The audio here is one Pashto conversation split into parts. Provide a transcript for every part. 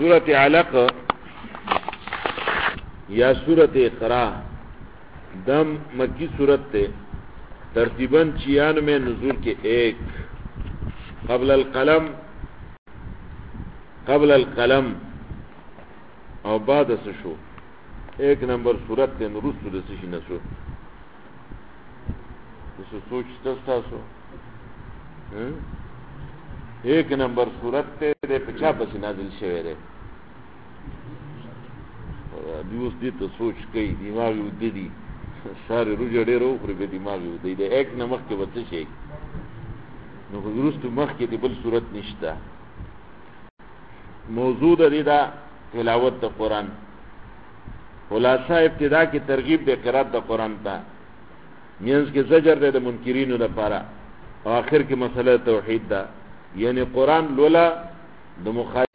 سورۃ علق یا سورۃ اقرا دم مکی سورت تے ترتیباً 96 نزول کے ایک قبل القلم او بعد سشو ایک نمبر سورت تے نرستو دسشی نسو دسو سوچ تستاسو ایک نمبر سورت تے دے پچا پسی نازل شوئے رے دیوس دی تو سوچ کئی دماغی ودی دی سارے روجہ دیر اوپر بے دماغی ودی دی ایک نمخ کے بچے شیک نو درست مخ کے دی بل سورت نشتا موضوع دی دا تلاوت دا قرآن خلاصہ ابتدا کی ترغیب دے قرات دا قرآن تا مینز کے زجر دے دا منکرینو دا پارا آخر کی مسئلہ توحید دا یعنی قرآن لولا دا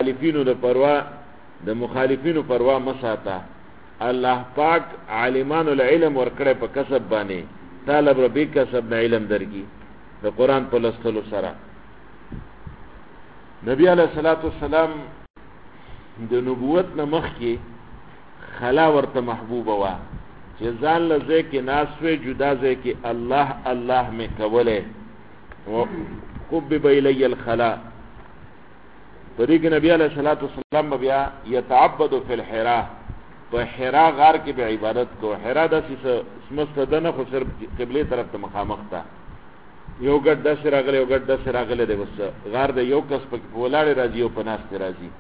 مخالفینو پروا مساتا اللہ پاک عالمان العلم ورکڑے پا کسب بانے طالب ربی کسب نا علم در کی دا قرآن پا لستلو سرا نبی علیہ السلام دا نبوت نمخ کی خلا ورت محبوب وا چیزان لزے کی ناسوے جدا زے کی اللہ اللہ میں کولے قبب الی الخلا طریق نبی علیہ السلام بیا یتعبد فی الحرا پا حرا غار کی بے عبادت کو حرا دا سی سمستدن خو صرف قبلی طرف تا مخامخ تا یو گڑ دا سی راغلے دے بس غار دے یو کس پا پولاڑی رازی یو پناس تے رازی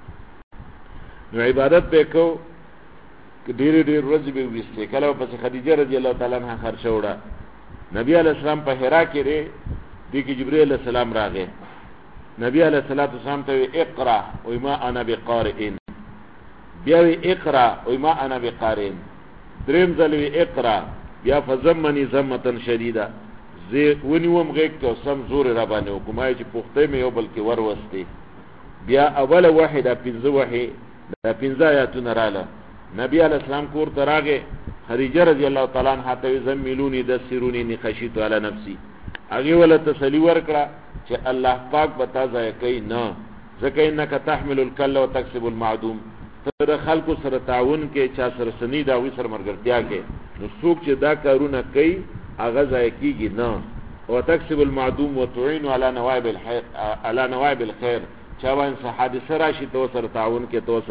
نو عبادت بے کو دیر رضی بے ویستے کلو پس خدیجہ رضی اللہ تعالیٰ عنہ خرچہ اڑا نبی علیہ السلام پا حرا کی رے دیکی جبریل علیہ السلام راگے نبی علیہ السلام تاوی اقرا وی ما انا بقارئین بیاوی اقرا وی ما انا بقارئین درم ذلوی اقرا بیا فزمنی زمتن شدیدہ ونیوم غیق تو سم زور ربانیو کمائی چی پختے میں یو بلکی وروستے بیا اول وحی دا پنز وحی دا پنز آیاتو نرالا نبی علیہ السلام کور تراغے خدیجہ رضی اللہ تعالیٰ عنہ تاوی زمیلونی دسرونی نخشیتو علی نفسی اگی والا تسلی ورکڑا چه اللہ پاک بتا زائے کئی نا زکا انکا تحمل الکل و تکسب المعدوم تر خلق سر تعاون کے چا سر سنی داوی سر مرگرتیا کے نو سوک چه دا کارونا کئی آغا زائے کی گی نا و تکسب المعدوم و تعین علی نوائب الخیر چاوا انسا حادث راشی تو سر تعاون کے تو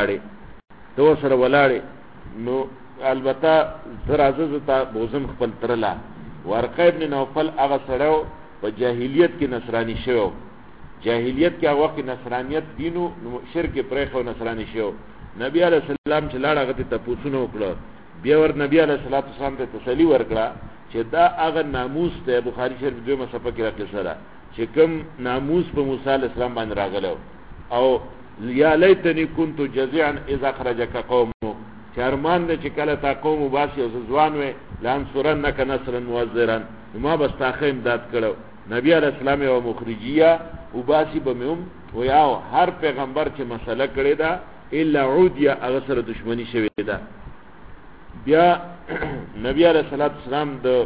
سر ولاڑے نو البتہ سر عزیزتا بوزم خپل ترلا ورقہ ابن نوفل آغا سڑو پا جاہلیت کی نصرانی شو جاہلیت کی آغا کی نصرانیت دینو شرک پریخ و نصرانی شو نبی علیہ السلام چلاڑ آغا تی تپوسونو اکڑا بیور نبی علیہ السلام تی تسلی ورکڑا چه دا آغا ناموس تے بخاری شرف دوی مصفہ کی رقی سرا چه کم ناموس پا موسیٰ علیہ السلام بان راغلو او یا لیتنی کنتو جزیعا اذا خرجک قومو چه ارمان دے چه کلتا قومو باسی او سزوانوے لانصرنک نصرا موزرا ما بستا خیم داد کرو نبی علیہ السلام و مخرجیہ او باسی بمیوم و یاو ہر پیغمبر چه مسئلہ کرے دا الا عود یا اغسر دشمنی شوی دا بیا نبی علیہ السلام دا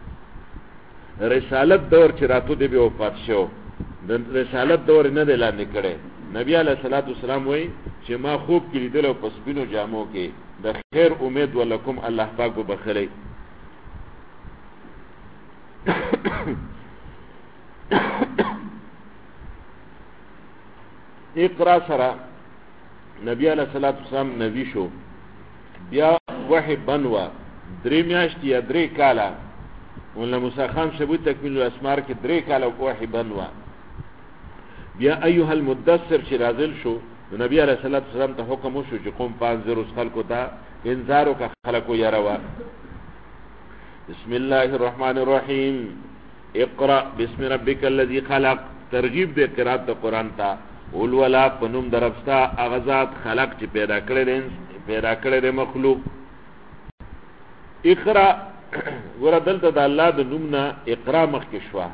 رسالت دور چه راتو دے بے وفات شو دا رسالت دور ندلا نکڑے نبی علیہ السلام وی چه ما خوب کلی دلو پسبینو جامو کے دا خیر امید ولکم اللہ پاک بخلی اقرا سرا نبی علیہ السلام نبی شو بیا وحی بنوا دری میاشتی یا دری کالا مولانا موسیٰ خان ثبوت تکمیل الاسمار کی دری کالا وحی بنوا بیا ایوہ المدثر چی رازل شو نبی علیہ السلام تا حکم شو چی قوم 5 اس خلقو تا انذارو کا خلقو یاروا بسم اللہ الرحمن الرحیم اقرأ بسم ربک الذی خلق ترغیب دے قرات دا قرآن تا اولولا پنوم دربستا اغزات خلق چی پیدا کرده مخلوق اقرأ گورا دلتا دا اللہ دا نومنا اقرأ مخکشوا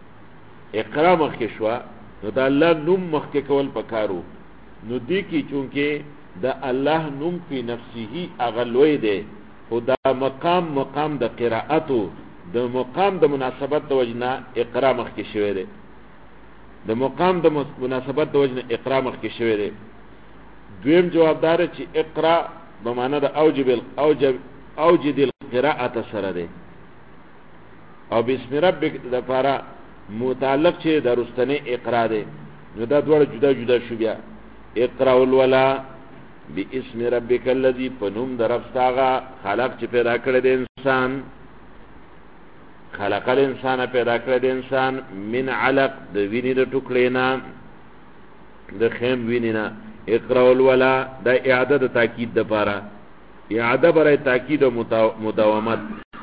نو دا اللہ نوم مخک کول پکارو نو دی کی چونکہ دا اللہ نوم فی نفسی ہی اغلوی دے خدا مقام دا قراءتو دا مقام دا مناسبت دا وجنا اقرا مخی شوئے دے دا مقام دا مناسبت دا وجنا اقرا مخی شوئے دے دویم جواب دار چې اقرا بمانه د اوجد القراءه سره ده او بسم ربک د لپاره متعلق چې د رستنه اقرا ده نو دا دوړ جدا جدا شو بیا اقرا الولا باسم ربک الذی پنوم درفستاغه خلق چې پیدا کړی د انسان خلق الانسان پیدا کړی د انسان من علق د وینې د ټوکړې نه د خیم وینې نه اقرا الولا د اعاده د تاکید د لپاره اعاده برای تاکید او مداومت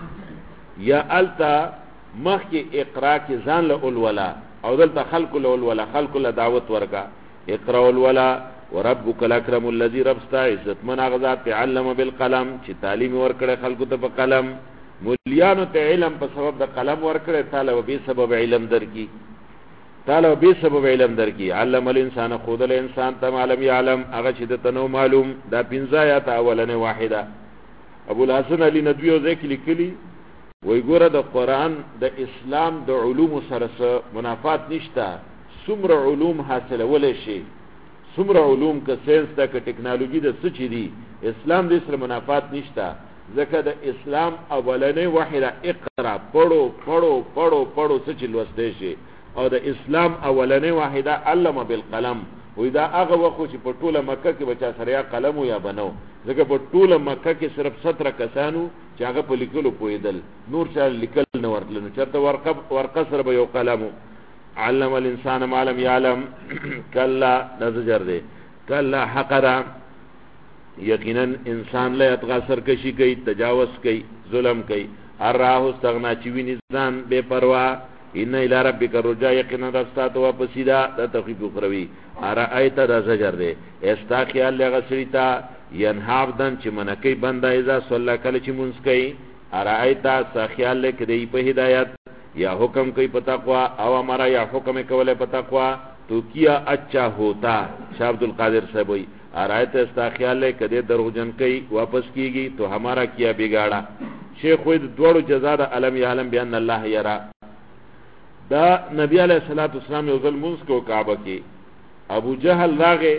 یا التا مخ کې اقرا کې ځان له الولا او دلته خلق له الولا خلق له دعوت ورکا اقرا الولا وربک الاکرم الذی ربستا عزت من غذات علم بالقلم چې تعلیم ورکړي خلق ته په قلم مولیانو ته علم په سبب د قلم ورکړي تعالی به سبب علم درکې تعالی به سبب علم درکې علم الانسان خود الانسان تم علم يعلم هغه چې د تنو معلوم دا 15 آیات اولنه واحده ابو الحسن علی ندوی ذکر لیکلی وی ګوره د قرآن د اسلام د علوم سره منافات نشته څومره علوم حاصلولی شي څومره علوم که ساینس ده که ټکنالوژي ده څه چې دي اسلام د سره منافات نشته ځکه د اسلام اولنۍ واحده اقرا پړو پړو پړو پړو څه چې لوستی شي او د اسلام اولنۍ واحده علم بالقلم وی دا هغه وخت چې په ټوله مکه کې بچا سره یا قلم یا بنو ځکه په ټوله مکه کې صرف 17 کسانو چې هغه په لیکلو پوهېدل نور چا لیکل نه ورتل نو چېرته ورقه سره به یو قلم علم الانسان ما لم يعلم کلا دا زجر دی کلا حقرا یقینا انسان لا یطغى سرکشي کوي تجاوز کوي ظلم کوي اراه استغنا چې ویني ځان بے پروا ان الى ربک الرجاء یقینا رستات واپسی دا تخفیف اخروی ارایت دا زجر دی استا خیال لغه سریتا ینحاب دن چې منکی بنده اذا صلی کله چې منس کوي ارایت سا خیال لکه دی په هدایت یا حکم کوي په تقوا او امر یا حکم کوله په تقوا تو کیا اچھا ہوتا شاہ عبد القادر صاحب وی ارایت استا خیال لکه دی دروغجن کوي واپس کیږي تو ہمارا کیا بگاڑا شیخ وی دوړو جزاء علم یعلم بان الله یرا دا نبی علیہ الصلوۃ والسلام یو ځل منس کو کعبه کې ابو جهل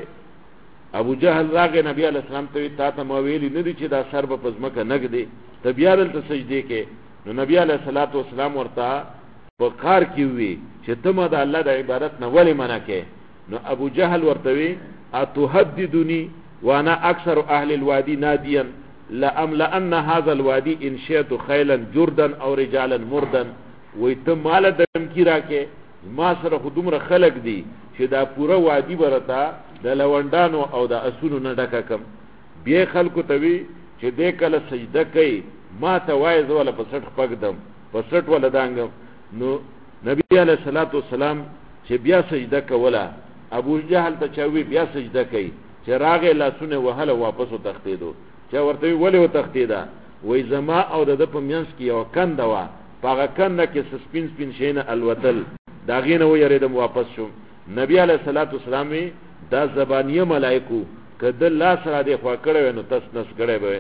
راغه نبی علیہ السلام ته ما ویلی نه دي چې دا سر په پزمکه نګدي ته بیا دلته سجدي کې نو نبی علیہ الصلوۃ والسلام ورته په کار کې وی چې ته ما د الله د عبادت نه ولې منع کې نو ابو جهل ورته وی اتهددنی وانا اکثر اهل الوادي ناديا لاملأن هذا الوادي ان شئت خيلا جردا او رجالا مردا وی ته مال دمکی راکې ما سره خودمره خلق دي چې دا پوره وادي برتا د لوندانو او د اسونو نه ډکه کم بیا خلکو ته وی چې دې کله سجده کوي ما ته وایي زه ولا په سټ پګدم په سټ ولا دانګم نو نبی علیہ الصلوۃ والسلام چې بیا سجده کوله ابو جهل ته چوي بیا سجده کوي چې راغې لاسونه وهله واپس وتختیدو چې ورته ولې وتختیدا وای زما او د په مینس کې یو کنده وا پاګه کنده کې سپین شینه الوتل داغینه و یریدم واپس شوم نبی علیہ الصلوۃ والسلام دا زبانیه ملائکو کده الله سره دی خوا کړو نو تس نس کړي به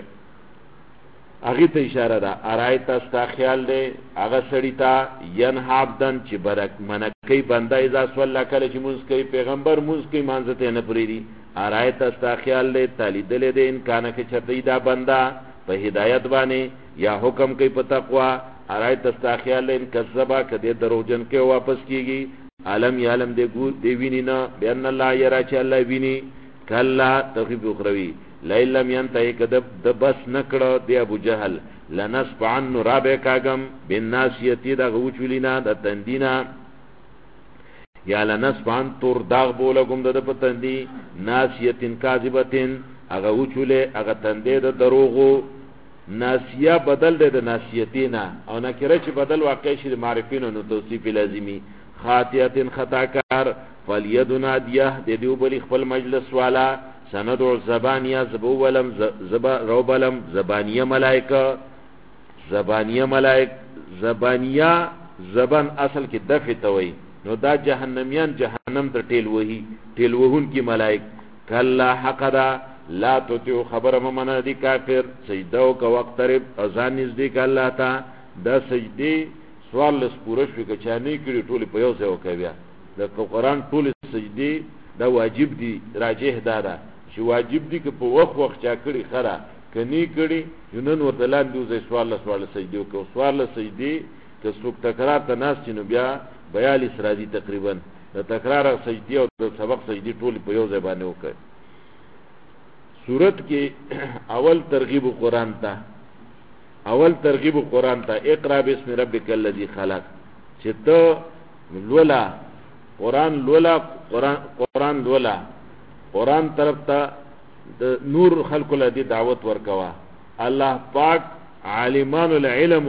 هغه ته اشاره ده ارایت استا خیال دی هغه سړی ته ینحابدن چې برک منکی بنده اذا صلی کله چې مونږ کوي پیغمبر مونږ کوي مانځته نه پریری ارایت استا خیال دی تعالی دل دې امکان کې چته دا بنده په هدایت باندې یا حکم کوي په تقوا ارایت استا خیال دی کذبا کده دروژن کې واپس کیږي عالم یعلم دی ویني نه بان الله یرا چې الله ویني کلا تخفیف اخروی لیلم ینتهی کدب د بس نکړه دی ابو جهل لنصفعن رابع کاغم بالناسیتی دا غوچولینا د تندینا یا لنصفعن تور داغ بولګم د پتندی ناسیتن کاذبتن هغه وچوله هغه تندې د دروغو ناسیه بدل د ناسیتینا او نکره چې بدل واقع شي د معرفینو نو توصیف لازمی خاطئتن خطاکار فلیدنا دیه د دیو بلی خپل مجلس والا سندو زبانیه زبو ولم روبلم زبانیه ملائکه زبانیه زبان اصل کې دفع توي نو دا جهنميان جهنم ته ټیل وهون کی ملائک کلا حقدا لا تطيع خبر من دي کافر سجده او وقترب اذان نزدیک الله تا دا سجدي سوال لس پورش وکړي چې نه کړي ټول په یو ځای وکوي د قرآن ټول سجدي دا واجب دي راجح ده چې واجب دي که په وخت چا کړي خره کني کړي نن ورته لاندې وځي سوال سجدي وکړو سوال سجدي که څوک تکرار ته ناست نو بیا 42 راځي تقریبا د تکرار سجدي او د سبق سجدي ټول په یو ځای باندې وکړي صورت کې اول ترغیب قرآن ته اقرا بسم ربک الذی خلق چې ته لولا قرآن طرف ته د نور خلق له دې دعوت ورکوا الله پاک عالمان العلم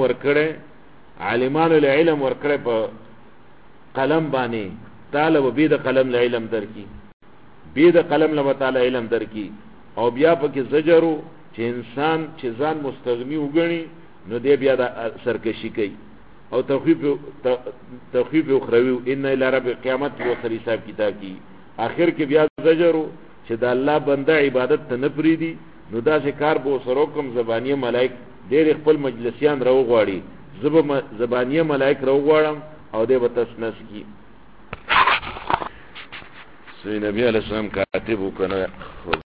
ورکړي په قلم باندې تعالی به د قلم له علم درکې به د قلم له تعالی علم درکې او بیا پکې زجرو چې انسان چې ځان مستغنی وګڼي نو دې بیا د سرکشي کوي او تخفیف اخروی ان الى رب قیامت و سر حساب کتاب کی اخر کې بیا زجرو چې د الله بنده عبادت ته نه پریدي نو دا چې کار به سره کوم زبانیه ملائک ډېر خپل مجلسیان راو غواړي زبانیه ملائک راو غواړم او دې به تسنس کی سوی نبی علیہ السلام کاتب وکنه